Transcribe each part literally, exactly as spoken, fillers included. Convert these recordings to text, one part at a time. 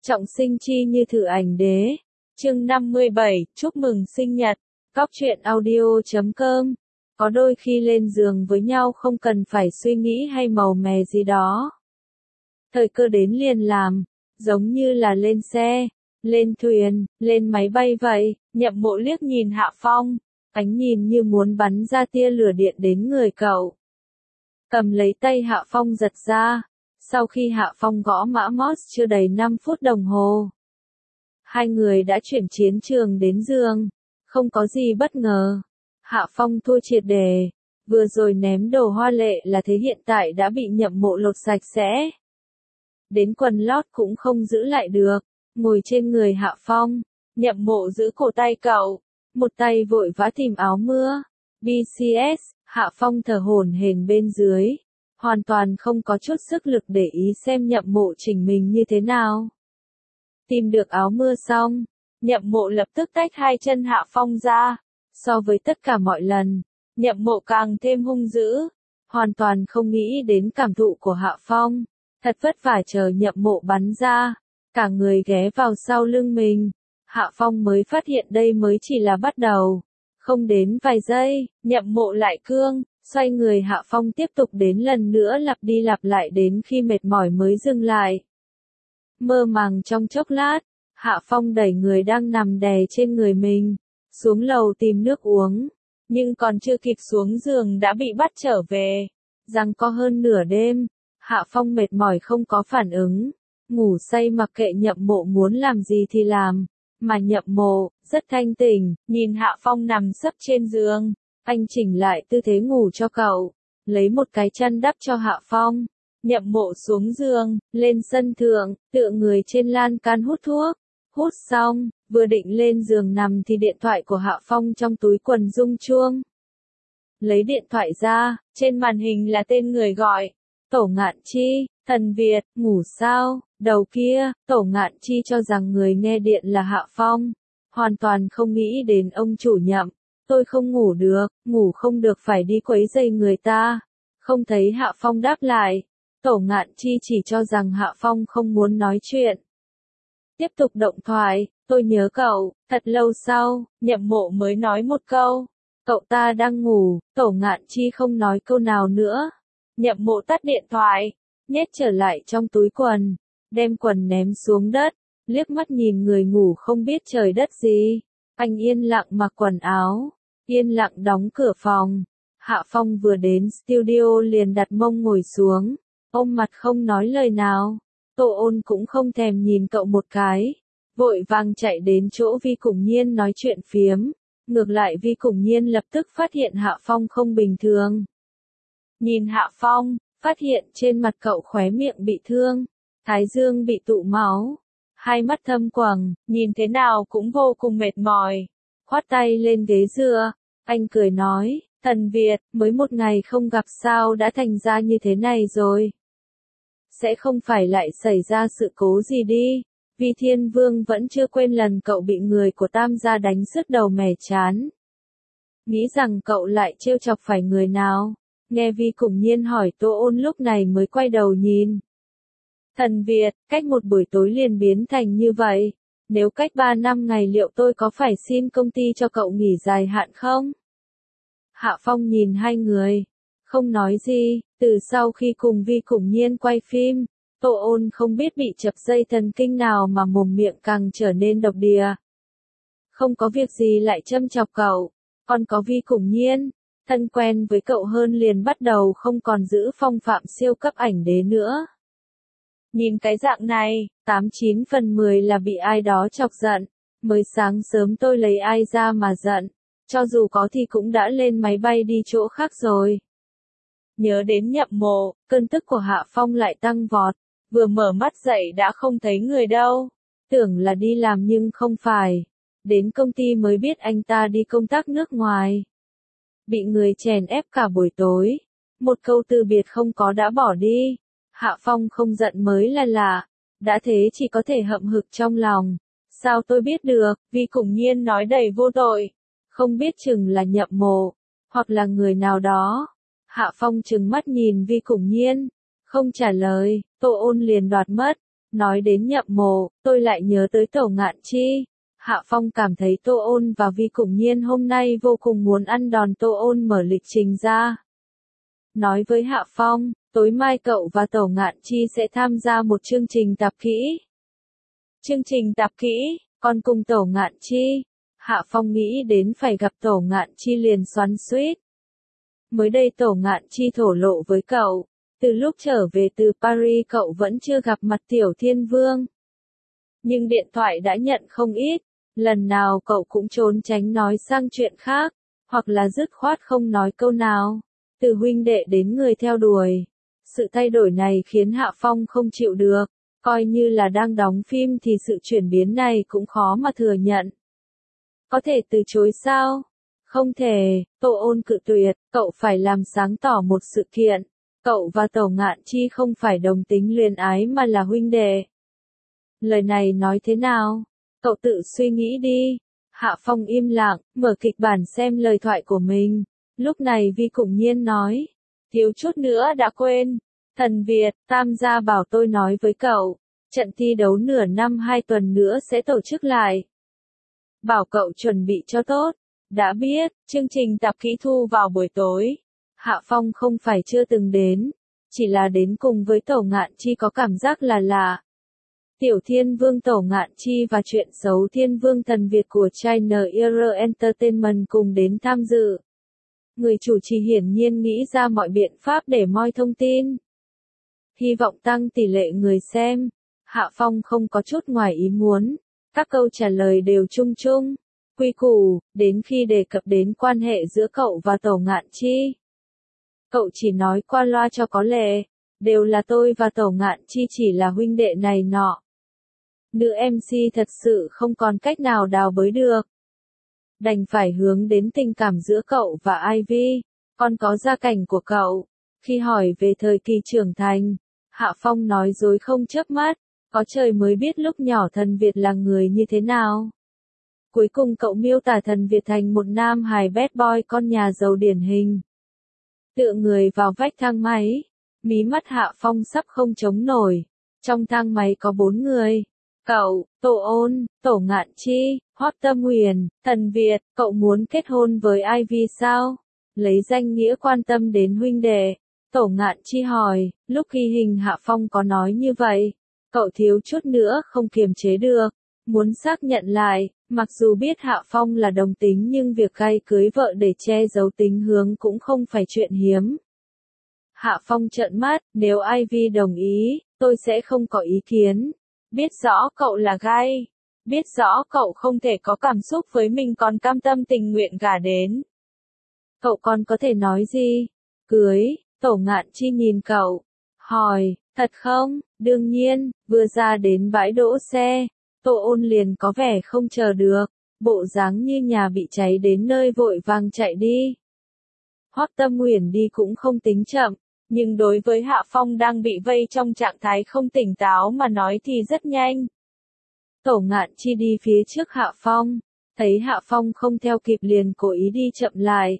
Trọng sinh chi như thử ảnh đế. Chương năm mươi bảy, chúc mừng sinh nhật. Cóc truyện audio chấm com. Có đôi khi lên giường với nhau không cần phải suy nghĩ hay màu mè gì đó. Thời cơ đến liền làm, giống như là lên xe, lên thuyền, lên máy bay vậy. Nhậm Mộ liếc nhìn Hạ Phong, ánh nhìn như muốn bắn ra tia lửa điện đến người cậu. Cầm lấy tay Hạ Phong giật ra. Sau khi Hạ Phong gõ mã Morse chưa đầy năm phút đồng hồ, hai người đã chuyển chiến trường đến giường. Không có gì bất ngờ. Hạ Phong thua triệt đề. Vừa rồi ném đồ hoa lệ là thế hiện tại đã bị Nhậm Mộ lột sạch sẽ. Đến quần lót cũng không giữ lại được. Ngồi trên người Hạ Phong, Nhậm Mộ giữ cổ tay cậu. Một tay vội vã tìm áo mưa. bê xê ét, Hạ Phong thở hổn hển bên dưới. Hoàn toàn không có chút sức lực để ý xem Nhậm Mộ chỉnh mình như thế nào. Tìm được áo mưa xong, Nhậm Mộ lập tức tách hai chân Hạ Phong ra. So với tất cả mọi lần, Nhậm Mộ càng thêm hung dữ. Hoàn toàn không nghĩ đến cảm thụ của Hạ Phong. Thật vất vả chờ Nhậm Mộ bắn ra. Cả người ghé vào sau lưng mình. Hạ Phong mới phát hiện đây mới chỉ là bắt đầu. Không đến vài giây, Nhậm Mộ lại cương. Xoay người Hạ Phong tiếp tục đến lần nữa lặp đi lặp lại đến khi mệt mỏi mới dừng lại. Mơ màng trong chốc lát, Hạ Phong đẩy người đang nằm đè trên người mình, xuống lầu tìm nước uống. Nhưng còn chưa kịp xuống giường đã bị bắt trở về. Giằng co hơn nửa đêm, Hạ Phong mệt mỏi không có phản ứng. Ngủ say mặc kệ Nhậm Mộ muốn làm gì thì làm. Mà Nhậm Mộ, rất thanh tỉnh, nhìn Hạ Phong nằm sấp trên giường. Anh chỉnh lại tư thế ngủ cho cậu, lấy một cái chăn đắp cho Hạ Phong. Nhậm Mộ xuống giường, lên sân thượng, tựa người trên lan can hút thuốc. Hút xong, vừa định lên giường nằm thì điện thoại của Hạ Phong trong túi quần rung chuông. Lấy điện thoại ra, trên màn hình là tên người gọi. Tổ Ngạn Chi, Thần Việt, ngủ sao? Đầu kia, Tổ Ngạn Chi cho rằng người nghe điện là Hạ Phong. Hoàn toàn không nghĩ đến ông chủ Nhậm. Tôi không ngủ được, ngủ không được phải đi quấy rầy người ta. Không thấy Hạ Phong đáp lại. Tổ Ngạn Chi chỉ cho rằng Hạ Phong không muốn nói chuyện. Tiếp tục động thoại, tôi nhớ cậu. Thật lâu sau, Nhậm Mộ mới nói một câu. Cậu ta đang ngủ. Tổ Ngạn Chi không nói câu nào nữa. Nhậm Mộ tắt điện thoại, nhét trở lại trong túi quần, đem quần ném xuống đất, liếc mắt nhìn người ngủ không biết trời đất gì. Anh yên lặng mặc quần áo, yên lặng đóng cửa phòng. Hạ Phong vừa đến studio liền đặt mông ngồi xuống, ôm mặt không nói lời nào. Tô Ôn cũng không thèm nhìn cậu một cái, vội vàng chạy đến chỗ Vi Cùng Nhiên nói chuyện phiếm. Ngược lại Vi Cùng Nhiên lập tức phát hiện Hạ Phong không bình thường. Nhìn Hạ Phong, phát hiện trên mặt cậu khóe miệng bị thương, thái dương bị tụ máu, hai mắt thâm quầng, nhìn thế nào cũng vô cùng mệt mỏi. Khoát tay lên ghế dựa, anh cười nói, Thần Việt, mới một ngày không gặp sao đã thành ra như thế này rồi. Sẽ không phải lại xảy ra sự cố gì đi, vì Thiên Vương vẫn chưa quên lần cậu bị người của Tam gia đánh sứt đầu mẻ chán. Nghĩ rằng cậu lại trêu chọc phải người nào? Nghe Vi Cùng Nhiên hỏi Tô Ôn lúc này mới quay đầu nhìn. Thần Việt, cách một buổi tối liền biến thành như vậy. Nếu cách ba năm ngày liệu tôi có phải xin công ty cho cậu nghỉ dài hạn không? Hạ Phong nhìn hai người, không nói gì. Từ sau khi cùng Vi Cùng Nhiên quay phim, Tô Ôn không biết bị chập dây thần kinh nào mà mồm miệng càng trở nên độc địa. Không có việc gì lại châm chọc cậu, còn có Vi Cùng Nhiên. Thân quen với cậu hơn liền bắt đầu không còn giữ phong phạm siêu cấp ảnh đế nữa. Nhìn cái dạng này, tám chín phần mười là bị ai đó chọc giận. Mới sáng sớm tôi lấy ai ra mà giận. Cho dù có thì cũng đã lên máy bay đi chỗ khác rồi. Nhớ đến Nhậm Mộ, cơn tức của Hạ Phong lại tăng vọt. Vừa mở mắt dậy đã không thấy người đâu. Tưởng là đi làm nhưng không phải. Đến công ty mới biết anh ta đi công tác nước ngoài. Bị người chèn ép cả buổi tối. Một câu từ biệt không có đã bỏ đi. Hạ Phong không giận mới là lạ. Đã thế chỉ có thể hậm hực trong lòng. Sao tôi biết được, Vi Cùng Nhiên nói đầy vô tội. Không biết chừng là Nhậm Mộ, hoặc là người nào đó. Hạ Phong trừng mắt nhìn Vi Cùng Nhiên. Không trả lời, Tô Ôn liền đoạt mất. Nói đến nhậm mộ, tôi lại nhớ tới Tổ Ngạn Chi. Hạ Phong cảm thấy Tô Ôn và Vi Củng Nhiên hôm nay vô cùng muốn ăn đòn. Tô Ôn mở lịch trình ra. Nói với Hạ Phong, tối mai cậu và Tổ Ngạn Chi sẽ tham gia một chương trình tập kỹ. Chương trình tập kỹ, còn cùng Tổ Ngạn Chi. Hạ Phong nghĩ đến phải gặp Tổ Ngạn Chi liền xoắn xuýt. Mới đây Tổ Ngạn Chi thổ lộ với cậu, từ lúc trở về từ Paris cậu vẫn chưa gặp mặt Tiểu Thiên Vương. Nhưng điện thoại đã nhận không ít, lần nào cậu cũng trốn tránh nói sang chuyện khác, hoặc là dứt khoát không nói câu nào, từ huynh đệ đến người theo đuổi. Sự thay đổi này khiến Hạ Phong không chịu được, coi như là đang đóng phim thì sự chuyển biến này cũng khó mà thừa nhận. Có thể từ chối sao? Không thể, Tô Ôn cự tuyệt, cậu phải làm sáng tỏ một sự kiện. Cậu và Tổ Ngạn Chi không phải đồng tính luyến ái mà là huynh đệ. Lời này nói thế nào? Cậu tự suy nghĩ đi. Hạ Phong im lặng, mở kịch bản xem lời thoại của mình. Lúc này Vi Củng Nhiên nói. Thiếu chút nữa đã quên. Thần Việt, Tam gia bảo tôi nói với cậu. Trận thi đấu nửa năm hai tuần nữa sẽ tổ chức lại. Bảo cậu chuẩn bị cho tốt. Đã biết, chương trình tập kỹ thu vào buổi tối. Hạ Phong không phải chưa từng đến, chỉ là đến cùng với Tổ Ngạn Chi có cảm giác là lạ. Tiểu Thiên Vương Tổ Ngạn Chi và chuyện xấu Thiên Vương Thần Việt của China Era Entertainment cùng đến tham dự. Người chủ trì hiển nhiên nghĩ ra mọi biện pháp để moi thông tin. Hy vọng tăng tỷ lệ người xem. Hạ Phong không có chút ngoài ý muốn, các câu trả lời đều chung chung. Quy củ, đến khi đề cập đến quan hệ giữa cậu và Tổ Ngạn Chi. Cậu chỉ nói qua loa cho có lệ, đều là tôi và Tổ Ngạn Chi chỉ là huynh đệ này nọ. Nữ em xê thật sự không còn cách nào đào bới được. Đành phải hướng đến tình cảm giữa cậu và Ivy, còn có gia cảnh của cậu. Khi hỏi về thời kỳ trưởng thành, Hạ Phong nói dối không chớp mắt, có trời mới biết lúc nhỏ Thần Việt là người như thế nào. Cuối cùng cậu miêu tả Thần Việt thành một nam hài bad boy con nhà giàu điển hình. Tựa người vào vách thang máy, mí mắt Hạ Phong sắp không chống nổi. Trong thang máy có bốn người. Cậu, Tô Ôn, Tổ Ngạn Chi, Hoắc Tâm Huyền, Thần Việt, cậu muốn kết hôn với Ivy sao? Lấy danh nghĩa quan tâm đến huynh đệ. Tổ Ngạn Chi hỏi, lúc ghi hình Hạ Phong có nói như vậy. Cậu thiếu chút nữa không kiềm chế được. Muốn xác nhận lại, mặc dù biết Hạ Phong là đồng tính nhưng việc gay cưới vợ để che giấu tính hướng cũng không phải chuyện hiếm. Hạ Phong trợn mắt, nếu Ivy đồng ý, tôi sẽ không có ý kiến. Biết rõ cậu là gay. Biết rõ cậu không thể có cảm xúc với mình còn cam tâm tình nguyện gả đến. Cậu còn có thể nói gì? Cưới, Tổ Ngạn Chi nhìn cậu. Hỏi, thật không? Đương nhiên, vừa ra đến bãi đỗ xe. Tô Ôn liền có vẻ không chờ được, bộ dáng như nhà bị cháy đến nơi vội vàng chạy đi. Hoắc Tâm Huyền đi cũng không tính chậm, nhưng đối với Hạ Phong đang bị vây trong trạng thái không tỉnh táo mà nói thì rất nhanh. Tổ Ngạn Chi đi phía trước Hạ Phong, thấy Hạ Phong không theo kịp liền cố ý đi chậm lại.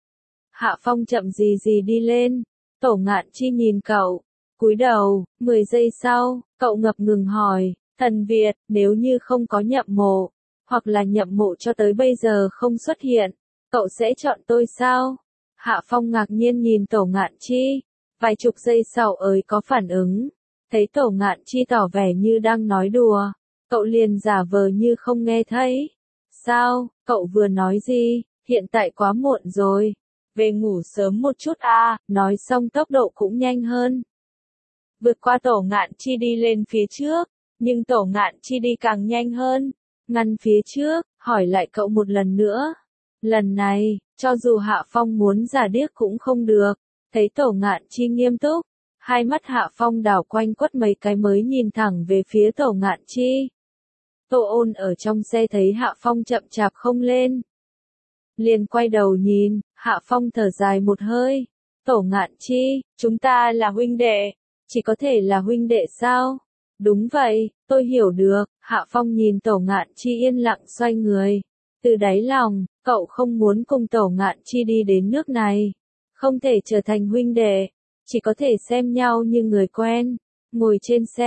Hạ Phong chậm gì gì đi lên, Tổ Ngạn Chi nhìn cậu, cúi đầu, mười giây sau, cậu ngập ngừng hỏi. Thần Việt, nếu như không có nhậm mộ, hoặc là nhậm mộ cho tới bây giờ không xuất hiện, cậu sẽ chọn tôi sao? Hạ Phong ngạc nhiên nhìn Tổ Ngạn Chi, vài chục giây sau ấy có phản ứng, thấy Tổ Ngạn Chi tỏ vẻ như đang nói đùa, cậu liền giả vờ như không nghe thấy. Sao, cậu vừa nói gì, hiện tại quá muộn rồi, về ngủ sớm một chút à, nói xong tốc độ cũng nhanh hơn. Vượt qua Tổ Ngạn Chi đi lên phía trước. Nhưng Tổ Ngạn Chi đi càng nhanh hơn, ngăn phía trước, hỏi lại cậu một lần nữa. Lần này, cho dù Hạ Phong muốn giả điếc cũng không được, thấy Tổ Ngạn Chi nghiêm túc, hai mắt Hạ Phong đảo quanh quất mấy cái mới nhìn thẳng về phía Tổ Ngạn Chi. Tô Ôn ở trong xe thấy Hạ Phong chậm chạp không lên. Liền quay đầu nhìn, Hạ Phong thở dài một hơi. Tổ Ngạn Chi, chúng ta là huynh đệ, chỉ có thể là huynh đệ sao? Đúng vậy, tôi hiểu được. Hạ Phong nhìn Tổ Ngạn Chi yên lặng xoay người. Từ đáy lòng, cậu không muốn cùng Tổ Ngạn Chi đi đến nước này. Không thể trở thành huynh đệ, chỉ có thể xem nhau như người quen. Ngồi trên xe,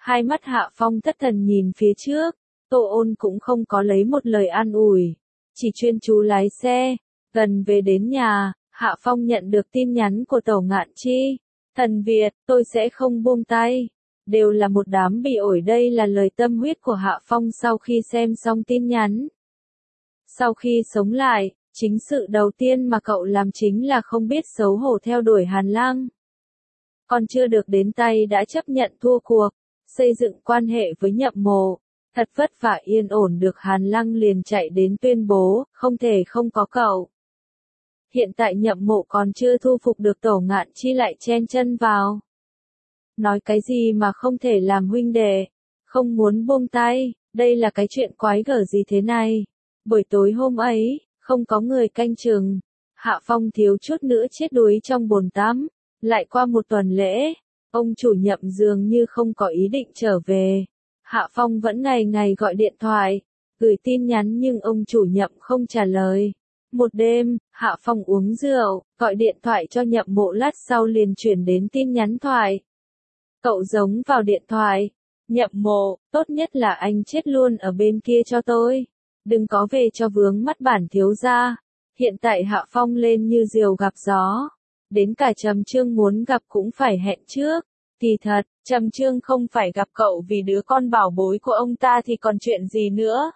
Hai mắt Hạ Phong thất thần nhìn phía trước, Tô Ôn cũng không có lấy một lời an ủi, chỉ chuyên chú lái xe. Gần về đến nhà, Hạ Phong nhận được tin nhắn của Tẩu Ngạn Chi. Thần Việt, tôi sẽ không buông tay. Đều là một đám bị ổi, đây là lời tâm huyết của Hạ Phong sau khi xem xong tin nhắn. Sau khi sống lại, chính sự đầu tiên mà cậu làm chính là không biết xấu hổ theo đuổi Hàn Lăng. Còn chưa được đến tay đã chấp nhận thua cuộc, xây dựng quan hệ với Nhậm Mộ. Thật vất vả yên ổn được Hàn Lăng liền chạy đến tuyên bố, không thể không có cậu. Hiện tại Nhậm Mộ còn chưa thu phục được Tẩu Ngạn Chi lại chen chân vào. Nói cái gì mà không thể làm huynh đệ, không muốn buông tay, đây là cái chuyện quái gở gì thế này. Buổi tối hôm ấy, không có người canh chừng, Hạ Phong thiếu chút nữa chết đuối trong bồn tắm. Lại qua một tuần lễ, ông chủ Nhậm dường như không có ý định trở về. Hạ Phong vẫn ngày ngày gọi điện thoại, gửi tin nhắn nhưng ông chủ Nhậm không trả lời. Một đêm, Hạ Phong uống rượu, gọi điện thoại cho Nhậm Mộ, lát sau liền chuyển đến tin nhắn thoại. Cậu giống vào điện thoại. Nhậm Mộ, tốt nhất là anh chết luôn ở bên kia cho tôi. Đừng có về cho vướng mắt bản thiếu gia. Hiện tại Hạ Phong lên như diều gặp gió. Đến cả Trầm Trương muốn gặp cũng phải hẹn trước. Kỳ thật, Trầm Trương không phải gặp cậu vì đứa con bảo bối của ông ta thì còn chuyện gì nữa.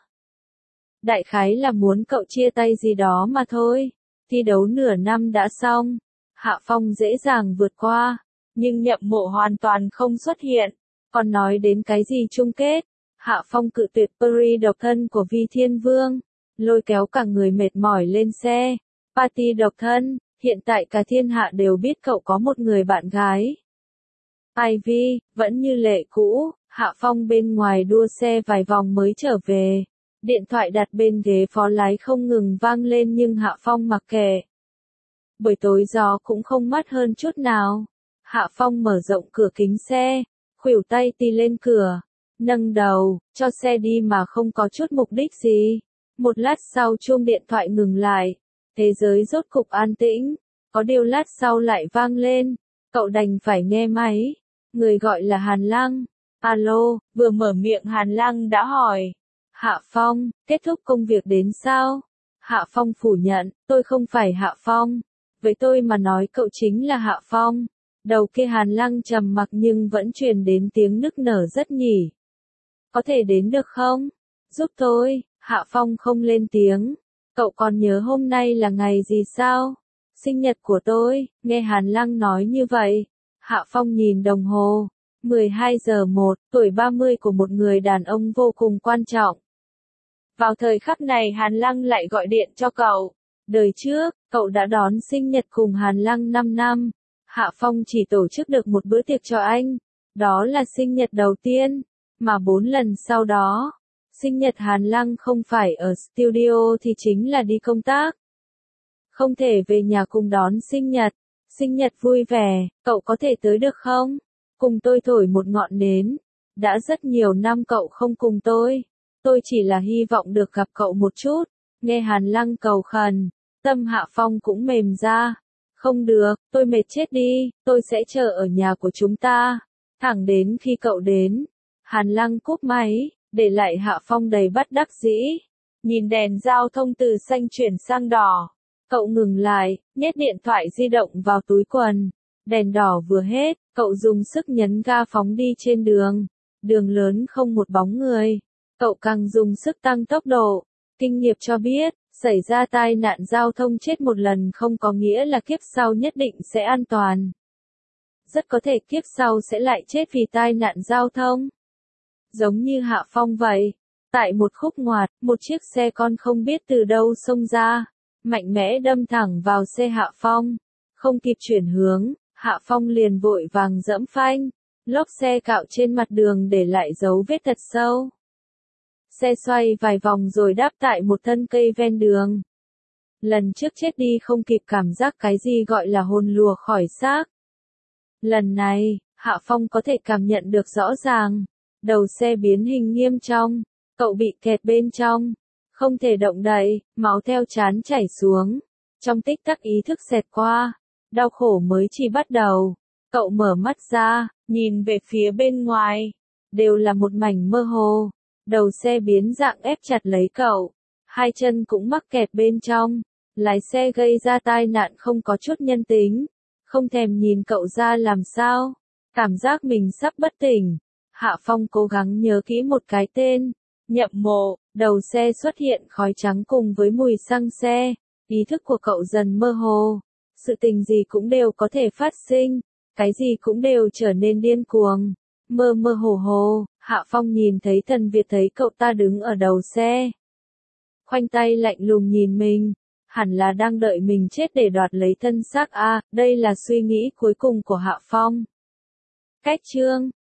Đại khái là muốn cậu chia tay gì đó mà thôi. Thi đấu nửa năm đã xong. Hạ Phong dễ dàng vượt qua. Nhưng Nhậm Mộ hoàn toàn không xuất hiện. Còn nói đến cái gì chung kết. Hạ Phong cự tuyệt Paris độc thân của Vi Thiên Vương. Lôi kéo cả người mệt mỏi lên xe. Party độc thân. Hiện tại cả thiên hạ đều biết cậu có một người bạn gái. Ivy, vẫn như lệ cũ, Hạ Phong bên ngoài đua xe vài vòng mới trở về. Điện thoại đặt bên ghế phó lái không ngừng vang lên nhưng Hạ Phong mặc kệ. Buổi tối gió cũng không mát hơn chút nào. Hạ Phong mở rộng cửa kính xe, khuỷu tay tì lên cửa, nâng đầu, cho xe đi mà không có chút mục đích gì. Một lát sau chuông điện thoại ngừng lại. Thế giới rốt cục an tĩnh, có điều lát sau lại vang lên, cậu đành phải nghe máy. Người gọi là Hàn Lăng. Alo, vừa mở miệng Hàn Lăng đã hỏi. Hạ Phong, kết thúc công việc đến sao? Hạ Phong phủ nhận, tôi không phải Hạ Phong. Với tôi mà nói cậu chính là Hạ Phong. Đầu kia Hàn Lăng trầm mặc nhưng vẫn truyền đến tiếng nức nở rất nhỉ. Có thể đến được không? Giúp tôi, Hạ Phong không lên tiếng. Cậu còn nhớ hôm nay là ngày gì sao? Sinh nhật của tôi, nghe Hàn Lăng nói như vậy. Hạ Phong nhìn đồng hồ. mười hai giờ một, tuổi ba mươi của một người đàn ông vô cùng quan trọng. Vào thời khắc này Hàn Lăng lại gọi điện cho cậu. Đời trước, cậu đã đón sinh nhật cùng Hàn Lăng năm năm. Hạ Phong chỉ tổ chức được một bữa tiệc cho anh. Đó là sinh nhật đầu tiên. Mà bốn lần sau đó, sinh nhật Hàn Lăng không phải ở studio thì chính là đi công tác. Không thể về nhà cùng đón sinh nhật. Sinh nhật vui vẻ, cậu có thể tới được không? Cùng tôi thổi một ngọn nến. Đã rất nhiều năm cậu không cùng tôi. Tôi chỉ là hy vọng được gặp cậu một chút. Nghe Hàn Lăng cầu khẩn, tâm Hạ Phong cũng mềm ra. Không được, tôi mệt chết đi, tôi sẽ chờ ở nhà của chúng ta. Thẳng đến khi cậu đến. Hàn Lăng cúp máy, để lại Hạ Phong đầy bất đắc dĩ. Nhìn đèn giao thông từ xanh chuyển sang đỏ. Cậu ngừng lại, nhét điện thoại di động vào túi quần. Đèn đỏ vừa hết, cậu dùng sức nhấn ga phóng đi trên đường. Đường lớn không một bóng người. Cậu càng dùng sức tăng tốc độ. Kinh nghiệm cho biết, xảy ra tai nạn giao thông chết một lần không có nghĩa là kiếp sau nhất định sẽ an toàn. Rất có thể kiếp sau sẽ lại chết vì tai nạn giao thông. Giống như Hạ Phong vậy. Tại một khúc ngoặt, một chiếc xe con không biết từ đâu xông ra. Mạnh mẽ đâm thẳng vào xe Hạ Phong. Không kịp chuyển hướng, Hạ Phong liền vội vàng giẫm phanh. Lốp xe cạo trên mặt đường để lại dấu vết thật sâu. Xe xoay vài vòng rồi đáp tại một thân cây ven đường. Lần trước chết đi không kịp cảm giác cái gì gọi là hồn lùa khỏi xác. Lần này, Hạ Phong có thể cảm nhận được rõ ràng. Đầu xe biến hình nghiêm trọng. Cậu bị kẹt bên trong. Không thể động đậy, máu theo trán chảy xuống. Trong tích tắc ý thức xẹt qua. Đau khổ mới chỉ bắt đầu. Cậu mở mắt ra, nhìn về phía bên ngoài. đều là một mảnh mơ hồ. Đầu xe biến dạng ép chặt lấy cậu, hai chân cũng mắc kẹt bên trong. Lái xe gây ra tai nạn không có chút nhân tính, không thèm nhìn cậu ra làm sao. Cảm giác mình sắp bất tỉnh. Hạ Phong cố gắng nhớ kỹ một cái tên. Nhậm Mộ. Đầu xe xuất hiện khói trắng cùng với mùi xăng xe. Ý thức của cậu dần mơ hồ. Sự tình gì cũng đều có thể phát sinh. Cái gì cũng đều trở nên điên cuồng. Mơ mơ hồ hồ, Hạ Phong nhìn thấy Tần Việt thấy cậu ta đứng ở đầu xe. Khoanh tay lạnh lùng nhìn mình. Hẳn là đang đợi mình chết để đoạt lấy thân xác a, à, đây là suy nghĩ cuối cùng của Hạ Phong. Cách chương